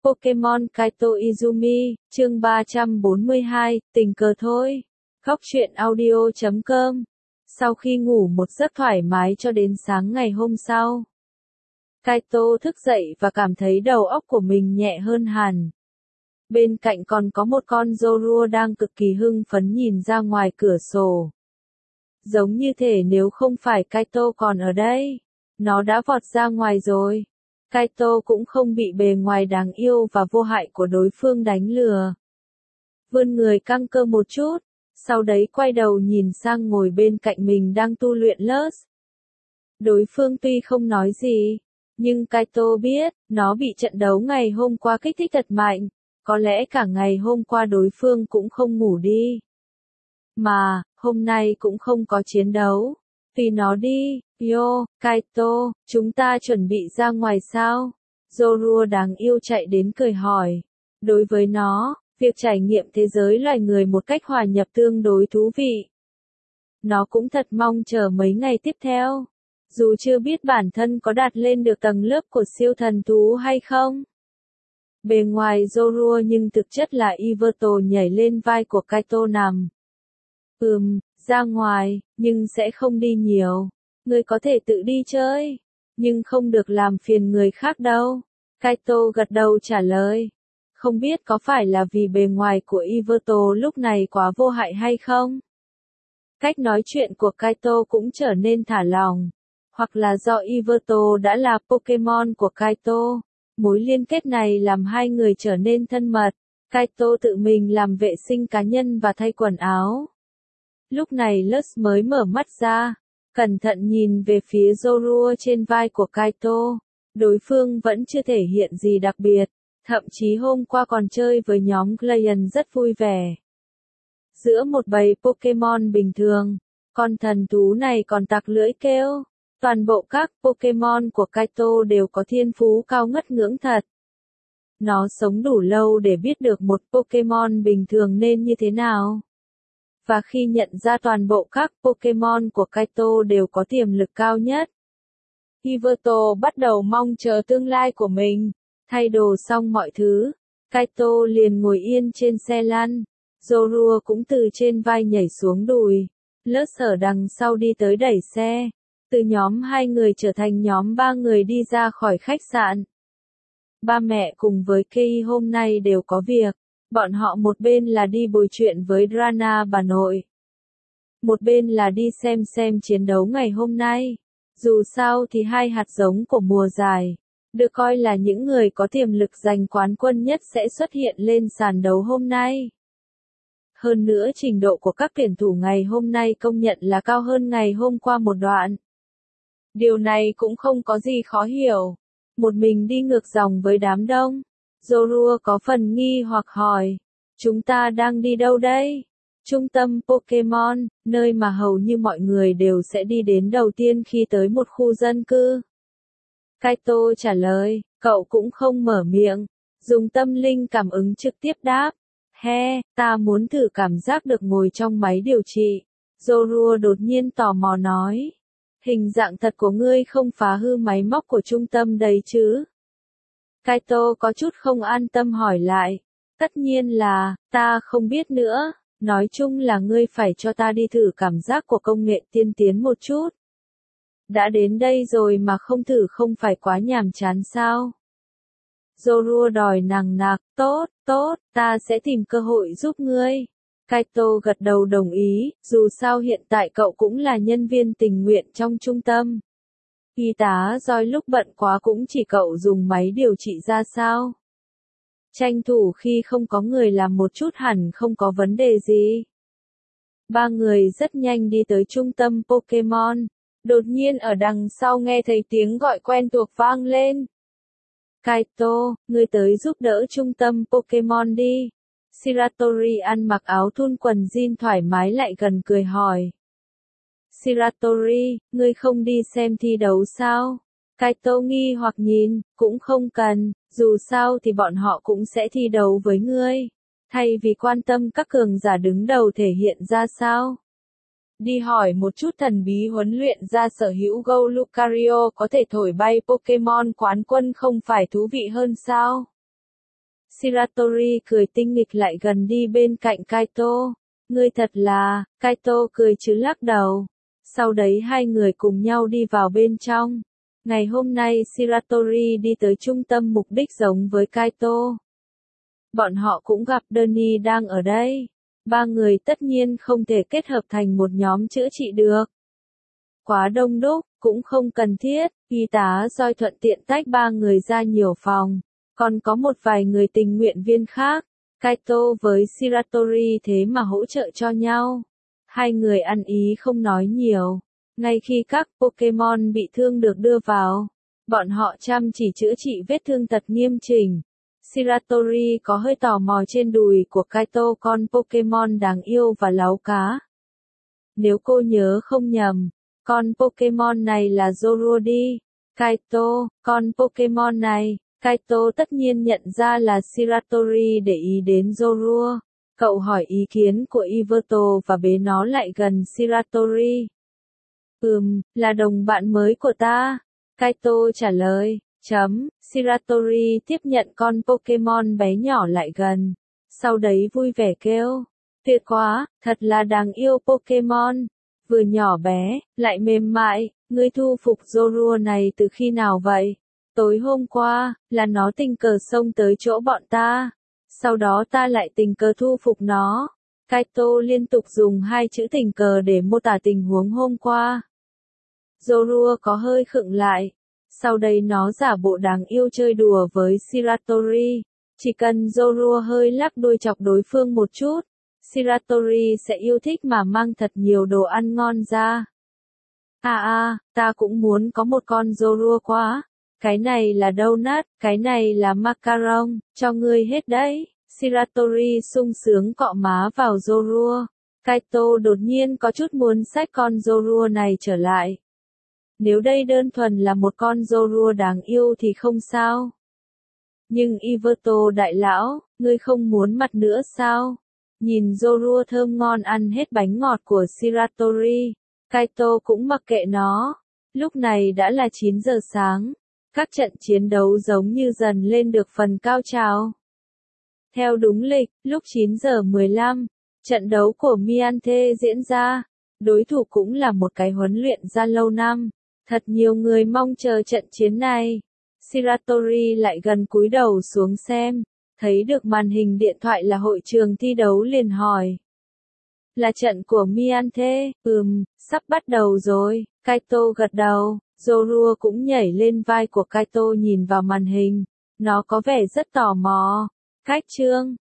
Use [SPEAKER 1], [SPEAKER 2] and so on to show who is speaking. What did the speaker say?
[SPEAKER 1] Pokemon Kaito Izumi, chương 342, tình cờ thôi. Góc truyện audio.com. Sau khi ngủ một giấc thoải mái cho đến sáng ngày hôm sau, Kaito thức dậy và cảm thấy đầu óc của mình nhẹ hơn hẳn. Bên cạnh còn có một con Zorua đang cực kỳ hưng phấn nhìn ra ngoài cửa sổ. Giống như thể nếu không phải Kaito còn ở đây, nó đã vọt ra ngoài rồi. Kaito cũng không bị bề ngoài đáng yêu và vô hại của đối phương đánh lừa. Vươn người căng cơ một chút, sau đấy quay đầu nhìn sang ngồi bên cạnh mình đang tu luyện Lurs. Đối phương tuy không nói gì, nhưng Kaito biết, nó bị trận đấu ngày hôm qua kích thích thật mạnh, có lẽ cả ngày hôm qua đối phương cũng không ngủ đi. Mà, hôm nay cũng không có chiến đấu. Vì nó đi, yo, Kaito, chúng ta chuẩn bị ra ngoài sao? Zorua đáng yêu chạy đến cười hỏi. Đối với nó, việc trải nghiệm thế giới loài người một cách hòa nhập tương đối thú vị. Nó cũng thật mong chờ mấy ngày tiếp theo. Dù chưa biết bản thân có đạt lên được tầng lớp của siêu thần thú hay không. Bề ngoài Zorua nhưng thực chất là Iverto nhảy lên vai của Kaito nằm. Ra ngoài, nhưng sẽ không đi nhiều. Ngươi có thể tự đi chơi, nhưng không được làm phiền người khác đâu. Kaito gật đầu trả lời. Không biết có phải là vì bề ngoài của Iverto lúc này quá vô hại hay không? Cách nói chuyện của Kaito cũng trở nên thả lỏng. Hoặc là do Iverto đã là Pokemon của Kaito. Mối liên kết này làm hai người trở nên thân mật. Kaito tự mình làm vệ sinh cá nhân và thay quần áo. Lúc này Lurs mới mở mắt ra, cẩn thận nhìn về phía Zorua trên vai của Kaito. Đối phương vẫn chưa thể hiện gì đặc biệt, thậm chí hôm qua còn chơi với nhóm Glacian rất vui vẻ. Giữa một bầy Pokemon bình thường, con thần thú này còn tặc lưỡi kêu. Toàn bộ các Pokemon của Kaito đều có thiên phú cao ngất ngưỡng thật. Nó sống đủ lâu để biết được một Pokemon bình thường nên như thế nào. Và khi nhận ra toàn bộ các Pokemon của Kaito đều có tiềm lực cao nhất, Iverto bắt đầu mong chờ tương lai của mình. Thay đồ xong mọi thứ, Kaito liền ngồi yên trên xe lăn. Zorua cũng từ trên vai nhảy xuống đùi. Lurs ở đằng sau đi tới đẩy xe. Từ nhóm 2 người trở thành nhóm 3 người đi ra khỏi khách sạn. Ba mẹ cùng với Kei hôm nay đều có việc. Bọn họ một bên là đi bồi chuyện với Rana bà nội. Một bên là đi xem chiến đấu ngày hôm nay. Dù sao thì hai hạt giống của mùa giải, được coi là những người có tiềm lực giành quán quân nhất sẽ xuất hiện lên sàn đấu hôm nay. Hơn nữa trình độ của các tuyển thủ ngày hôm nay công nhận là cao hơn ngày hôm qua một đoạn. Điều này cũng không có gì khó hiểu. Một mình đi ngược dòng với đám đông. Zorua có phần nghi hoặc hỏi. Chúng ta đang đi đâu đây? Trung tâm Pokemon, nơi mà hầu như mọi người đều sẽ đi đến đầu tiên khi tới một khu dân cư. Kaito trả lời, cậu cũng không mở miệng. Dùng tâm linh cảm ứng trực tiếp đáp. Ta muốn thử cảm giác được ngồi trong máy điều trị. Zorua đột nhiên tò mò nói. Hình dạng thật của ngươi không phá hư máy móc của trung tâm đấy chứ? Kaito có chút không an tâm hỏi lại. Tất nhiên là, ta không biết nữa. Nói chung là ngươi phải cho ta đi thử cảm giác của công nghệ tiên tiến một chút. Đã đến đây rồi mà không thử không phải quá nhàm chán sao? Zorua đòi nằng nặc, tốt, ta sẽ tìm cơ hội giúp ngươi. Kaito gật đầu đồng ý, dù sao hiện tại cậu cũng là nhân viên tình nguyện trong trung tâm. Y tá Joy lúc bận quá cũng chỉ cậu dùng máy điều trị ra sao. Tranh thủ khi không có người làm một chút hẳn không có vấn đề gì. Ba người rất nhanh đi tới trung tâm Pokemon. Đột nhiên ở đằng sau nghe thấy tiếng gọi quen thuộc vang lên. Kaito, ngươi tới giúp đỡ trung tâm Pokemon đi. Shiratori ăn mặc áo thun quần jean thoải mái lại gần cười hỏi. Shiratori, ngươi không đi xem thi đấu sao? Kaito nghi hoặc nhìn, cũng không cần, dù sao thì bọn họ cũng sẽ thi đấu với ngươi. Thay vì quan tâm các cường giả đứng đầu thể hiện ra sao. Đi hỏi một chút thần bí huấn luyện ra sở hữu Go Lucario có thể thổi bay Pokemon quán quân không phải thú vị hơn sao? Shiratori cười tinh nghịch lại gần đi bên cạnh Kaito. Ngươi thật là, Kaito cười chứ lắc đầu. Sau đấy hai người cùng nhau đi vào bên trong. Ngày hôm nay Shiratori đi tới trung tâm mục đích giống với Kaito. Bọn họ cũng gặp Danny đang ở đây. Ba người tất nhiên không thể kết hợp thành một nhóm chữa trị được. Quá đông đúc, cũng không cần thiết, y tá Joy thuận tiện tách ba người ra nhiều phòng. Còn có một vài người tình nguyện viên khác. Kaito với Shiratori thế mà hỗ trợ cho nhau. Hai người ăn ý không nói nhiều. Ngay khi các Pokemon bị thương được đưa vào, bọn họ chăm chỉ chữa trị vết thương tật nghiêm chỉnh. Shiratori có hơi tò mò trên đùi của Kaito con Pokemon đáng yêu và láu cá. Nếu cô nhớ không nhầm, con Pokemon này là Zorua đi. Kaito, con Pokemon này. Kaito tất nhiên nhận ra là Shiratori để ý đến Zorua. Cậu hỏi ý kiến của Iverto và bế nó lại gần Shiratori. Là đồng bạn mới của ta. Kaito trả lời. Shiratori tiếp nhận con Pokemon bé nhỏ lại gần. Sau đấy vui vẻ kêu. Tuyệt quá, thật là đáng yêu Pokemon. Vừa nhỏ bé, lại mềm mại, ngươi thu phục Zorua này từ khi nào vậy? Tối hôm qua, là nó tình cờ xông tới chỗ bọn ta. Sau đó ta lại tình cờ thu phục nó. Kaito liên tục dùng hai chữ tình cờ để mô tả tình huống hôm qua. Zorua có hơi khựng lại. Sau đây nó giả bộ đáng yêu chơi đùa với Shiratori. Chỉ cần Zorua hơi lắc đuôi chọc đối phương một chút, Shiratori sẽ yêu thích mà mang thật nhiều đồ ăn ngon ra. Ta cũng muốn có một con Zorua quá. Cái này là donut, cái này là macaron, cho ngươi hết đấy. Shiratori sung sướng cọ má vào Zorua. Kaito đột nhiên có chút muốn xách con Zorua này trở lại. Nếu đây đơn thuần là một con Zorua đáng yêu thì không sao. Nhưng Iverto đại lão, ngươi không muốn mặt nữa sao? Nhìn Zorua thơm ngon ăn hết bánh ngọt của Shiratori, Kaito cũng mặc kệ nó. Lúc này đã là 9 giờ sáng. Các trận chiến đấu giống như dần lên được phần cao trào. Theo đúng lịch, lúc 9 giờ 15, trận đấu của Miante diễn ra. Đối thủ cũng là một cái huấn luyện ra lâu năm. Thật nhiều người mong chờ trận chiến này. Shiratori lại gần cúi đầu xuống xem. Thấy được màn hình điện thoại là hội trường thi đấu liền hỏi. Là trận của Miante, sắp bắt đầu rồi. Kaito gật đầu. Zorua cũng nhảy lên vai của Kaito nhìn vào màn hình. Nó có vẻ rất tò mò. Khách trương,